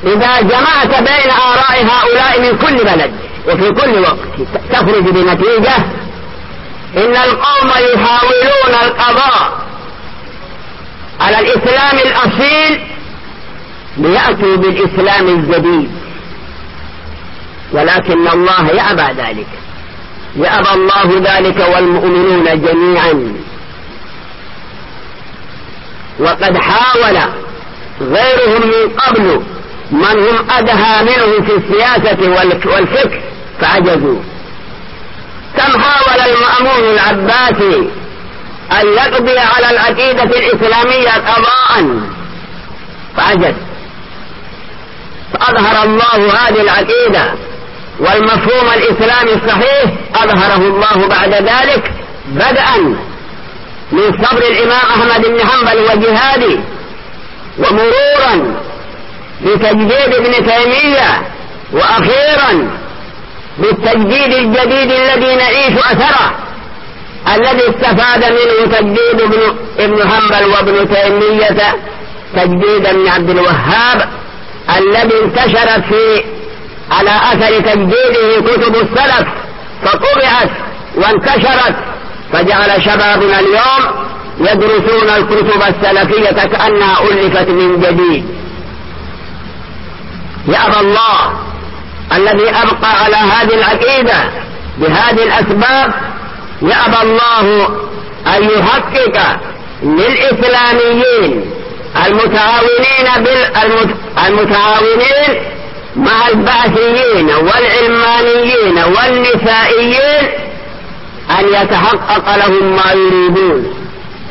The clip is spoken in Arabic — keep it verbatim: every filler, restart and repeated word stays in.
إذا جمعت بين آراء هؤلاء من كل بلد وفي كل وقت تخرج بنتيجة إن القوم يحاولون القضاء على الإسلام الأصيل ليأتوا بالإسلام الجديد، ولكن الله يأبى ذلك، يأبى الله ذلك والمؤمنون جميعا. وقد حاول غيرهم من قبل من هم أدهى منهم في السياسة والفكر فعجزوا. كم حاول المأمون العباسي أن يقضي على العقيدة الإسلامية قضاء فعجز، فأظهر الله هذه العقيدة والمفهوم الإسلامي الصحيح أظهره الله بعد ذلك، بدءا من صبر الإمام أحمد بن حنبل وجهاده، ومرورا بتجديد ابن تيمية، وأخيرا بالتجديد الجديد الذي نعيش أثره الذي استفاد منه تجديد ابن, ابن حنبل وابن تيمية، تجديد ابن عبد الوهاب الذي انتشرت في على أثر تجديده كتب السلف فطبعت وانتشرت، فجعل شبابنا اليوم يدرسون الكتب السلفية كأنها ألفت من جديد. يأبى الله الذي أبقى على هذه العقيدة بهذه الأسباب، يأبى الله أن يحقق للإسلاميين المتعاونين بالمتعاونين مع البعثيين والعلمانيين والنسائيين أن يتحقق لهم ما يريدون.